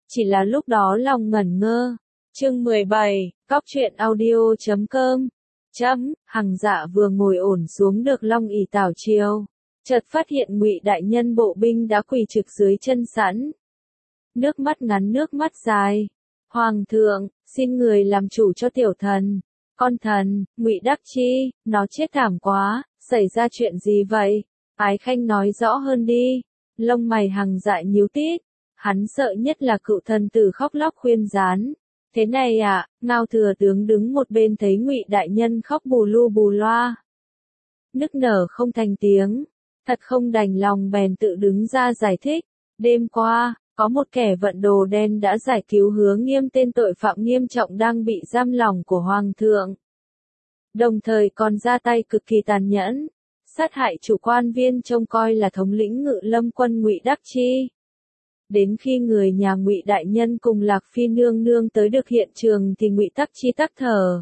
chỉ là lúc đó lòng ngẩn ngơ. Chương 17, Cóc truyện audio.com. Hằng Dạ vừa ngồi ổn xuống được long ỷ tảo chiều, chợt phát hiện Ngụy đại nhân bộ binh đã quỳ trực dưới chân sẵn. Nước mắt ngắn nước mắt dài. Hoàng thượng, xin người làm chủ cho tiểu thần. Con thần, Ngụy Đắc Chi, nó chết thảm quá, xảy ra chuyện gì vậy? Ái Khanh nói rõ hơn đi. Lông mày Hằng Dạ nhíu tít. Hắn sợ nhất là cựu thần tử khóc lóc khuyên rán. Thế này à, Ngao thừa tướng đứng một bên thấy Ngụy đại nhân khóc bù lu bù loa, nức nở không thành tiếng, thật không đành lòng bèn tự đứng ra giải thích. Đêm qua, có một kẻ vận đồ đen đã giải cứu Hứa Nghiêm, tên tội phạm nghiêm trọng đang bị giam lỏng của Hoàng thượng. Đồng thời còn ra tay cực kỳ tàn nhẫn, sát hại chủ quan viên trông coi là thống lĩnh Ngự Lâm quân Ngụy Đắc Chi. Đến khi người nhà Ngụy đại nhân cùng Lạc Phi nương nương tới được hiện trường thì Ngụy Đắc Chi tắc thở.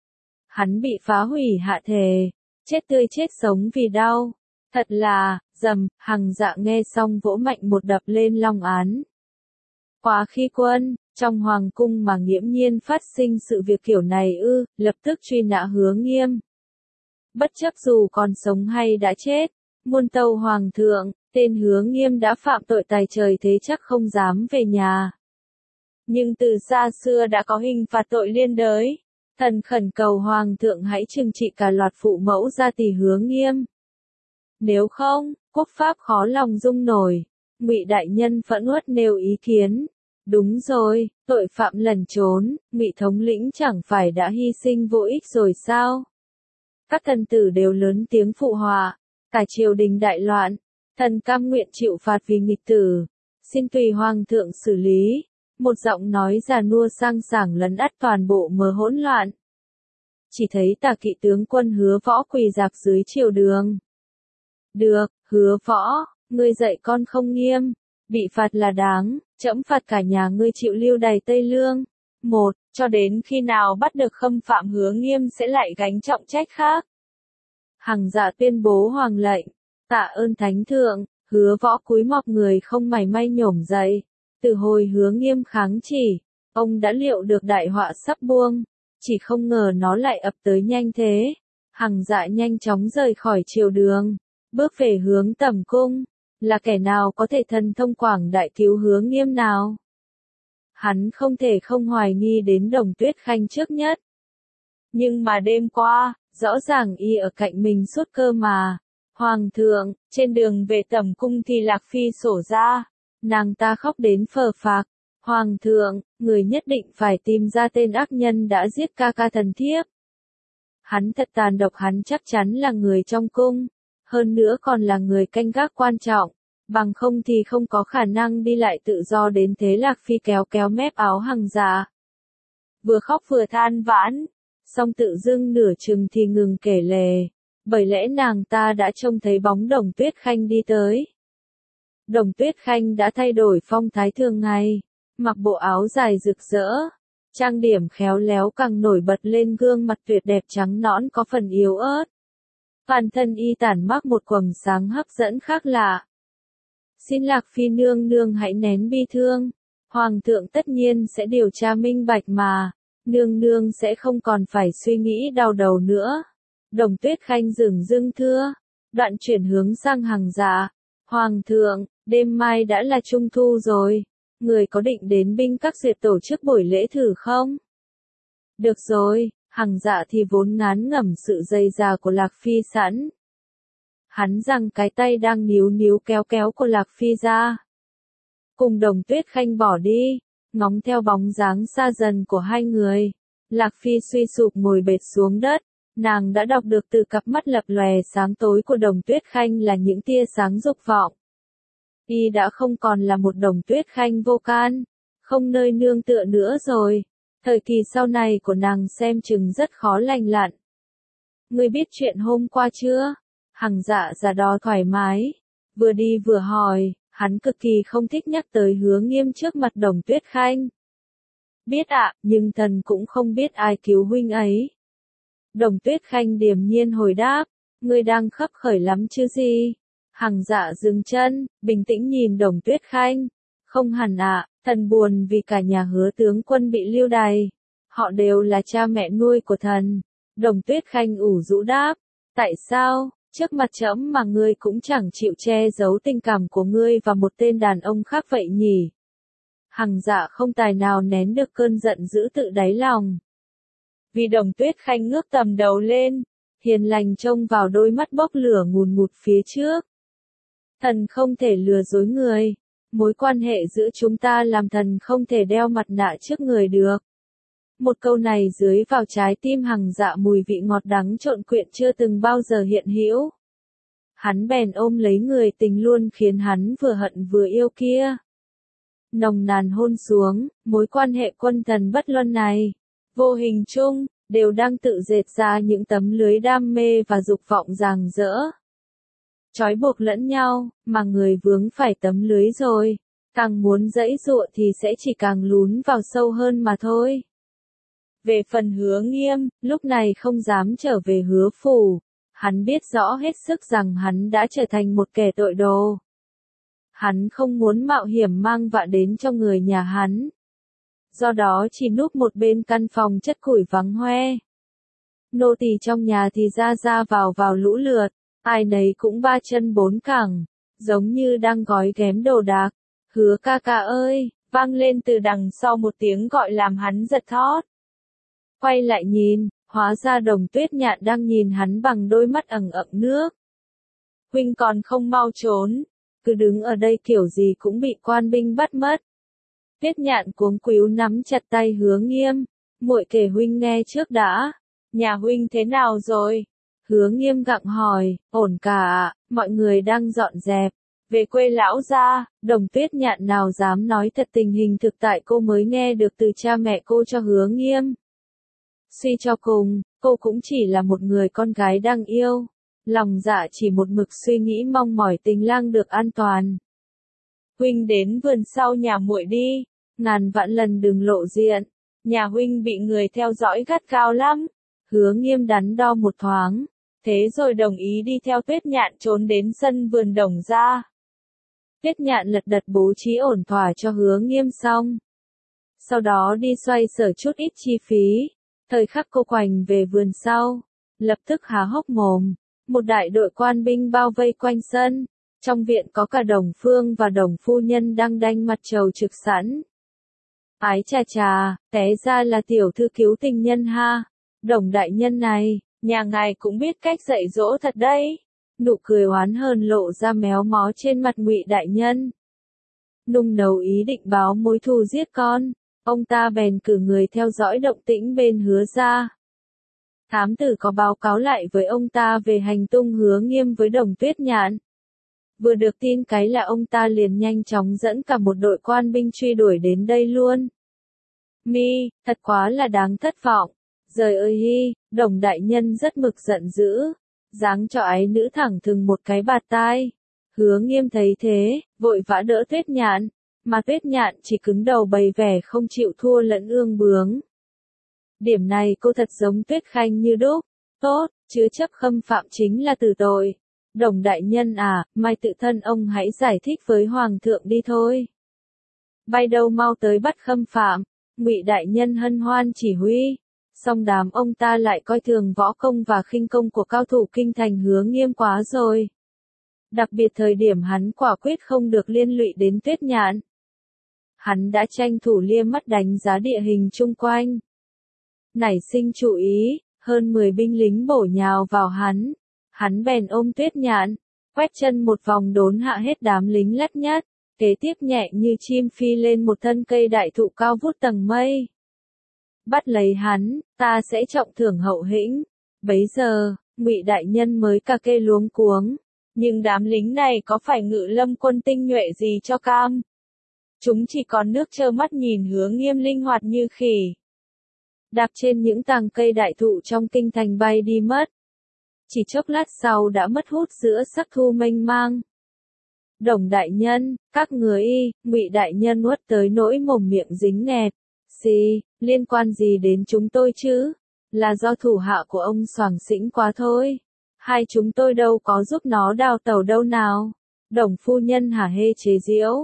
Hắn bị phá hủy hạ thể, chết tươi chết sống vì đau. Thật là, Hằng Dạ nghe xong vỗ mạnh một đập lên long án. Quá khi quân, trong hoàng cung mà nghiễm nhiên phát sinh sự việc kiểu này ư, lập tức truy nã Hứa Nghiêm. Bất chấp dù còn sống hay đã chết, muôn tâu hoàng thượng, tên Hứa Nghiêm đã phạm tội tày trời thế chắc không dám về nhà. Nhưng từ xa xưa đã có hình phạt tội liên đới, thần khẩn cầu hoàng thượng hãy trừng trị cả loạt phụ mẫu gia tỷ Hứa Nghiêm. Nếu không, quốc pháp khó lòng dung nổi. Ngụy đại nhân phẫn uất nêu ý kiến. Đúng rồi, tội phạm lẩn trốn, Ngụy thống lĩnh chẳng phải đã hy sinh vô ích rồi sao? Các thần tử đều lớn tiếng phụ họa, cả triều đình đại loạn, thần cam nguyện chịu phạt vì nghịch tử, xin tùy hoàng thượng xử lý. Một giọng nói già nua sang sảng lấn át toàn bộ mớ hỗn loạn. Chỉ thấy Tả Kỵ tướng quân Hứa Võ quỳ rạp dưới triều đường. Được, Hứa Võ, ngươi dạy con không nghiêm, bị phạt là đáng, trẫm phạt cả nhà ngươi chịu lưu đày Tây Lương. Cho đến khi nào bắt được khâm phạm Hứa Nghiêm sẽ lại gánh trọng trách khác. Hằng Dạ tuyên bố hoàng lệnh, tạ ơn thánh thượng. Hứa Võ cúi mọc người không mảy may nhổm dậy. Từ hồi Hứa Nghiêm kháng chỉ, ông đã liệu được đại họa sắp buông, chỉ không ngờ nó lại ập tới nhanh thế. Hằng Dạ nhanh chóng rời khỏi triều đường, bước về hướng tẩm cung. Là kẻ nào có thể thần thông quảng đại cứu Hứa Nghiêm nào? Hắn không thể không hoài nghi đến Đồng Tuyết Khanh trước nhất. Nhưng mà đêm qua, rõ ràng y ở cạnh mình suốt cơ mà. Hoàng thượng, trên đường về tẩm cung thì Lạc Phi sổ ra. Nàng ta khóc đến phờ phạc. Hoàng thượng, người nhất định phải tìm ra tên ác nhân đã giết ca ca thần thiếp. Hắn thật tàn độc, hắn chắc chắn là người trong cung. Hơn nữa còn là người canh gác quan trọng. Bằng không thì không có khả năng đi lại tự do đến thế. Lạc Phi kéo kéo mép áo Hằng Dạ, vừa khóc vừa than vãn, song tự dưng nửa chừng thì ngừng kể lể, bởi lẽ nàng ta đã trông thấy bóng Đồng Tuyết Khanh đi tới. Đồng Tuyết Khanh đã thay đổi phong thái thường ngày, mặc bộ áo dài rực rỡ, trang điểm khéo léo càng nổi bật lên gương mặt tuyệt đẹp trắng nõn có phần yếu ớt. Toàn thân y tản mác một quầng sáng hấp dẫn khác lạ. Xin Lạc Phi nương nương hãy nén bi thương, Hoàng thượng tất nhiên sẽ điều tra minh bạch mà, nương nương sẽ không còn phải suy nghĩ đau đầu nữa. Đồng Tuyết Khanh dửng dưng thưa, đoạn chuyển hướng sang Hằng Dạ. Hoàng thượng, đêm mai đã là Trung Thu rồi, người có định đến binh các duyệt tổ chức buổi lễ thử không? Được rồi, Hằng Dạ thì vốn ngán ngẩm sự dày dà của Lạc Phi sẵn. Hắn giằng cái tay đang níu níu kéo kéo của Lạc Phi ra. Cùng Đồng Tuyết Khanh bỏ đi, ngóng theo bóng dáng xa dần của hai người. Lạc Phi suy sụp ngồi bệt xuống đất, nàng đã đọc được từ cặp mắt lập lòe sáng tối của Đồng Tuyết Khanh là những tia sáng dục vọng. Y đã không còn là một Đồng Tuyết Khanh vô can, không nơi nương tựa nữa rồi. Thời kỳ sau này của nàng xem chừng rất khó lành lặn. Ngươi biết chuyện hôm qua chưa? Hằng Dạ giả đò thoải mái, vừa đi vừa hỏi, hắn cực kỳ không thích nhắc tới Hứa Nghiêm trước mặt Đồng Tuyết Khanh. Biết ạ, nhưng thần cũng không biết ai cứu huynh ấy. Đồng Tuyết Khanh điềm nhiên hồi đáp, ngươi đang khấp khởi lắm chứ gì? Hằng Dạ dừng chân, bình tĩnh nhìn Đồng Tuyết Khanh, Không hẳn ạ, thần buồn vì cả nhà Hứa tướng quân bị lưu đày. Họ đều là cha mẹ nuôi của thần. Đồng Tuyết Khanh ủ rũ đáp. Tại sao, trước mặt trẫm mà ngươi cũng chẳng chịu che giấu tình cảm của ngươi và một tên đàn ông khác vậy nhỉ? Hằng Dạ không tài nào nén được cơn giận dữ tự đáy lòng. Vì Đồng Tuyết Khanh ngước tầm đầu lên, hiền lành trông vào đôi mắt bốc lửa ngùn ngụt phía trước. Thần không thể lừa dối người. Mối quan hệ giữa chúng ta làm thần không thể đeo mặt nạ trước người được. Một câu này dưới vào trái tim Hằng Dạ mùi vị ngọt đắng trộn quyện chưa từng bao giờ hiện hữu. Hắn bèn ôm lấy người tình luôn khiến hắn vừa hận vừa yêu kia. Nồng nàn hôn xuống, mối quan hệ quân thần bất luân này, vô hình chung, đều đang tự dệt ra những tấm lưới đam mê và dục vọng ràng rỡ. Trói buộc lẫn nhau, mà người vướng phải tấm lưới rồi, càng muốn giãy giụa thì sẽ chỉ càng lún vào sâu hơn mà thôi. Về phần Hứa Nghiêm, lúc này không dám trở về Hứa phủ, hắn biết rõ hết sức rằng hắn đã trở thành một kẻ tội đồ. Hắn không muốn mạo hiểm mang vạ đến cho người nhà hắn. Do đó chỉ núp một bên căn phòng chất củi vắng hoe. Nô tỳ trong nhà thì ra vào lũ lượt, ai nấy cũng ba chân bốn cẳng, giống như đang gói ghém đồ đạc. Hứa ca ca ơi, vang lên từ đằng sau một tiếng gọi làm hắn giật thót. Quay lại nhìn, hóa ra Đồng Tuyết Nhạn đang nhìn hắn bằng đôi mắt ẩn ẩn nước. Huynh còn không mau trốn, cứ đứng ở đây kiểu gì cũng bị quan binh bắt mất. Tuyết Nhạn cuống quýu nắm chặt tay Hứa Nghiêm, muội kể huynh nghe trước đã. Nhà huynh thế nào rồi? Hứa Nghiêm gặng hỏi, ổn cả ạ, mọi người đang dọn dẹp. Về quê lão gia, Đồng Tuyết Nhạn nào dám nói thật tình hình thực tại cô mới nghe được từ cha mẹ cô cho Hứa Nghiêm. Suy cho cùng, cô cũng chỉ là một người con gái đang yêu. Lòng dạ chỉ một mực suy nghĩ mong mỏi tình lang được an toàn. Huynh đến vườn sau nhà muội đi, ngàn vạn lần đừng lộ diện. Nhà huynh bị người theo dõi gắt gao lắm. Hứa Nghiêm đắn đo một thoáng, thế rồi đồng ý đi theo Tuyết Nhạn trốn đến sân vườn Đồng gia. Tuyết Nhạn lật đật bố trí ổn thỏa cho Hứa Nghiêm xong. Sau đó đi xoay sở chút ít chi phí. Thời khắc cô quành về vườn sau, lập tức há hốc mồm. Một đại đội quan binh bao vây quanh sân. Trong viện có cả Đồng Phương và Đồng phu nhân đang đanh mặt trầu trực sẵn. Ái chà chà, té ra là tiểu thư cứu tình nhân ha. Đồng đại nhân này, nhà ngài cũng biết cách dạy dỗ thật đấy. Nụ cười oán hờn lộ ra méo mó trên mặt Ngụy đại nhân. Nung nấu ý định báo mối thù giết con, ông ta bèn cử người theo dõi động tĩnh bên Hứa gia. Thám tử có báo cáo lại với ông ta về hành tung Hứa Nghiêm với Đồng Tuyết Nhạn. Vừa được tin cái là ông ta liền nhanh chóng dẫn cả một đội quan binh truy đuổi đến đây luôn. Mi, thật quá là đáng thất vọng. Giời ơi hi, Đồng đại nhân rất mực giận dữ. Giáng cho ái nữ thẳng thừng một cái bạt tai. Hứa Nghiêm thấy thế, vội vã đỡ Tuyết Nhạn. Mà Tuyết Nhạn chỉ cứng đầu bày vẻ không chịu thua lẫn ương bướng. Điểm này cô thật giống Tuyết Khanh như đúc. Tốt, chứa chấp khâm phạm chính là tử tội. Đồng đại nhân à, mai tự thân ông hãy giải thích với Hoàng thượng đi thôi. Bay đâu mau tới bắt khâm phạm. Ngụy đại nhân hân hoan chỉ huy. Song đám ông ta lại coi thường võ công và khinh công của cao thủ kinh thành Hứa Nghiêm quá rồi. Đặc biệt thời điểm hắn quả quyết không được liên lụy đến Tuyết Nhạn. Hắn đã tranh thủ liếc mắt đánh giá địa hình chung quanh. Nảy sinh chú ý, hơn 10 binh lính bổ nhào vào hắn. Hắn bèn ôm Tuyết Nhạn, quét chân một vòng đốn hạ hết đám lính lắt nhắt, kế tiếp nhẹ như chim phi lên một thân cây đại thụ cao vút tầng mây. Bắt lấy hắn, ta sẽ trọng thưởng hậu hĩnh. Bấy giờ, Ngụy đại nhân mới cà kê luống cuống. Nhưng đám lính này có phải Ngự Lâm quân tinh nhuệ gì cho cam? Chúng chỉ còn nước trơ mắt nhìn Hứa Nghiêm linh hoạt như khỉ. Đạp trên những tàng cây đại thụ trong kinh thành bay đi mất. Chỉ chốc lát sau đã mất hút giữa sắc thu mênh mang. Đồng đại nhân, các người y, Ngụy đại nhân nuốt tới nỗi mồm miệng dính nghẹt. Xì, liên quan gì đến chúng tôi chứ? Là do thủ hạ của ông Soàng Xĩnh quá thôi. Hai chúng tôi đâu có giúp nó đào tẩu đâu nào. Đồng phu nhân hả hê chế giễu.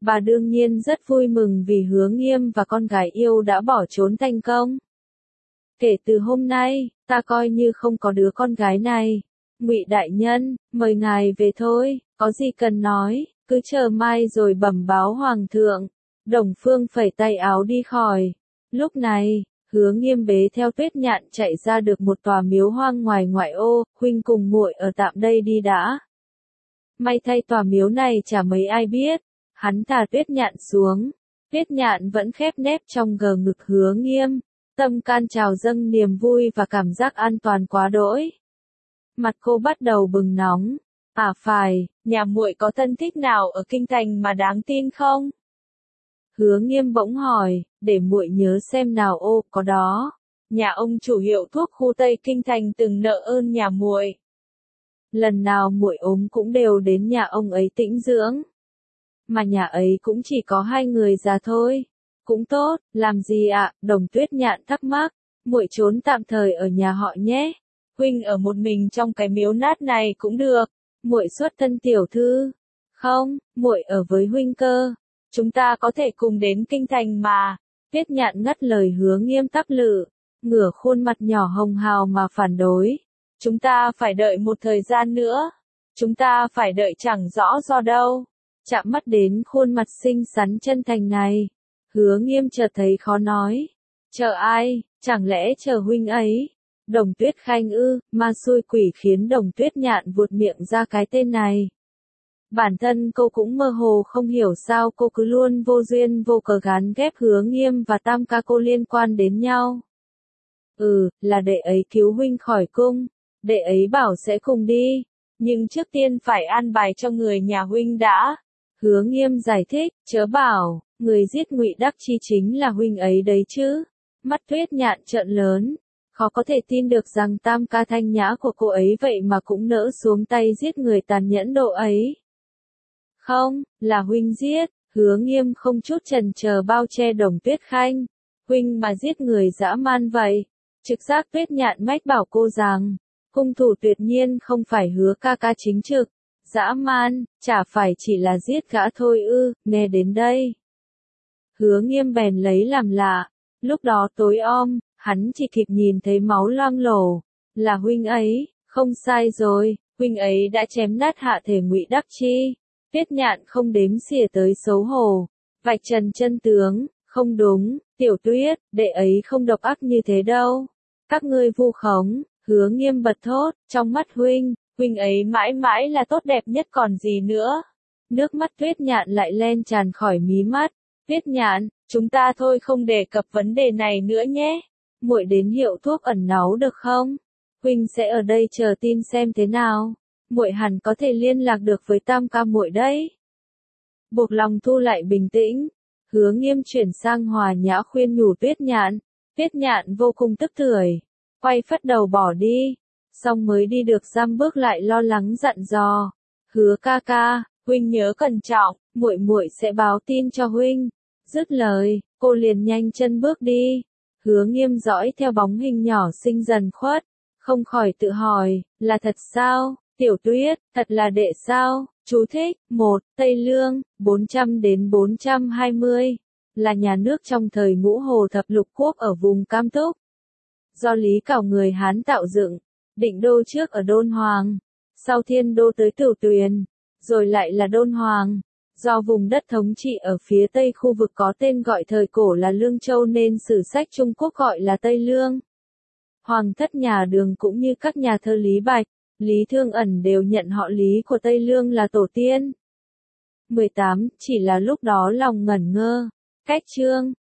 Bà đương nhiên rất vui mừng vì Hứa Nghiêm và con gái yêu đã bỏ trốn thành công. Kể từ hôm nay, ta coi như không có đứa con gái này. Ngụy đại nhân, mời ngài về thôi, có gì cần nói, cứ chờ mai rồi bẩm báo hoàng thượng. Đồng Phương phẩy tay áo đi khỏi. Lúc này, Hứa Nghiêm bế theo Tuyết Nhạn chạy ra được một tòa miếu hoang ngoài ngoại ô, huynh cùng muội ở tạm đây đi đã. May thay tòa miếu này chả mấy ai biết. Hắn thả Tuyết Nhạn xuống. Tuyết Nhạn vẫn khép nép trong gờ ngực Hứa Nghiêm. Tâm can trào dâng niềm vui và cảm giác an toàn quá đỗi. Mặt cô bắt đầu bừng nóng. À phải, nhà muội có thân thích nào ở kinh thành mà đáng tin không? Hứa Nghiêm bỗng hỏi, để muội nhớ xem nào. Ô, có đó. Nhà ông chủ hiệu thuốc khu Tây Kinh thành từng nợ ơn nhà muội. Lần nào muội ốm cũng đều đến nhà ông ấy tĩnh dưỡng. Mà nhà ấy cũng chỉ có 2 người già thôi. Cũng tốt, làm gì ạ? Đồng Tuyết Nhạn thắc mắc. Muội trốn tạm thời ở nhà họ nhé. Huynh ở một mình trong cái miếu nát này cũng được. Muội xuất thân tiểu thư. Không, muội ở với huynh cơ. Chúng ta có thể cùng đến kinh thành mà. Tuyết Nhạn ngắt lời Hứa Nghiêm tắp lự, ngửa khuôn mặt nhỏ hồng hào mà phản đối. Chúng ta phải đợi một thời gian nữa. Chúng ta phải đợi chẳng rõ do đâu. Chạm mắt đến khuôn mặt xinh xắn chân thành này. Hứa Nghiêm chợt thấy khó nói. Chờ ai, chẳng lẽ chờ huynh ấy? Đồng Tuyết Khanh ư, ma xui quỷ khiến Đồng Tuyết Nhạn vuột miệng ra cái tên này. Bản thân cô cũng mơ hồ không hiểu sao cô cứ luôn vô duyên vô cớ gán ghép Hứa Nghiêm và Tam ca cô liên quan đến nhau. Là đệ ấy cứu huynh khỏi cung, đệ ấy bảo sẽ cùng đi, nhưng trước tiên phải an bài cho người nhà huynh đã. Hứa Nghiêm giải thích, chớ bảo, người giết Ngụy Đắc Chi chính là huynh ấy đấy chứ. Mắt Tuyết Nhạn trợn lớn, khó có thể tin được rằng Tam ca thanh nhã của cô ấy vậy mà cũng nỡ xuống tay giết người tàn nhẫn độ ấy. Không, là huynh giết. Hứa Nghiêm không chút chần chờ bao che Đồng Tuyết Khanh. Huynh mà giết người dã man vậy. Trực giác Tuyết Nhạn mách bảo cô rằng, hung thủ tuyệt nhiên không phải Hứa ca ca chính trực. Dã man, chả phải chỉ là giết gã thôi ư? Nghe đến đây. Hứa Nghiêm bèn lấy làm lạ. Lúc đó tối om, hắn chỉ kịp nhìn thấy máu loang lổ. Là huynh ấy, không sai rồi, huynh ấy đã chém nát hạ thể Ngụy Đắc Chi. Tuyết Nhạn không đếm xỉa tới xấu hổ. Vạch trần chân tướng, không đúng, Tiểu Tuyết, đệ ấy không độc ác như thế đâu. Các ngươi vu khống. Hứa Nghiêm bật thốt, trong mắt huynh ấy mãi mãi là tốt đẹp nhất còn gì nữa. Nước mắt Tuyết Nhạn lại len tràn khỏi mí mắt. Tuyết Nhạn, chúng ta thôi không đề cập vấn đề này nữa nhé. Muội đến hiệu thuốc ẩn náu được không? Huynh sẽ ở đây chờ tin xem thế nào. Muội hẳn có thể liên lạc được với Tam ca muội đấy. Buộc lòng thu lại bình tĩnh, Hứa Nghiêm chuyển sang hòa nhã khuyên nhủ Tuyết Nhạn. Tuyết Nhạn vô cùng tức tưởi, quay phất đầu bỏ đi. Xong mới đi được dăm bước lại lo lắng dặn dò. Hứa ca ca, huynh nhớ cẩn trọng, muội sẽ báo tin cho huynh. Dứt lời, cô liền nhanh chân bước đi. Hứa Nghiêm dõi theo bóng hình nhỏ xinh dần khuất, không khỏi tự hỏi, là thật sao? Tiểu Tuyết, thật là đệ sao? Chú thích, 1. Tây Lương, 400 đến 420, là nhà nước trong thời Ngũ Hồ Thập Lục Quốc ở vùng Cam Túc. Do Lý Cảo người Hán tạo dựng, định đô trước ở Đôn Hoàng, sau thiên đô tới Cửu Tuyền, rồi lại là Đôn Hoàng. Do vùng đất thống trị ở phía tây khu vực có tên gọi thời cổ là Lương Châu nên sử sách Trung Quốc gọi là Tây Lương. Hoàng thất nhà Đường cũng như các nhà thơ Lý Bạch, Lý Thương Ẩn đều nhận họ Lý của Tây Lương là tổ tiên. 18. Chỉ là lúc đó lòng ngẩn ngơ. Cách chương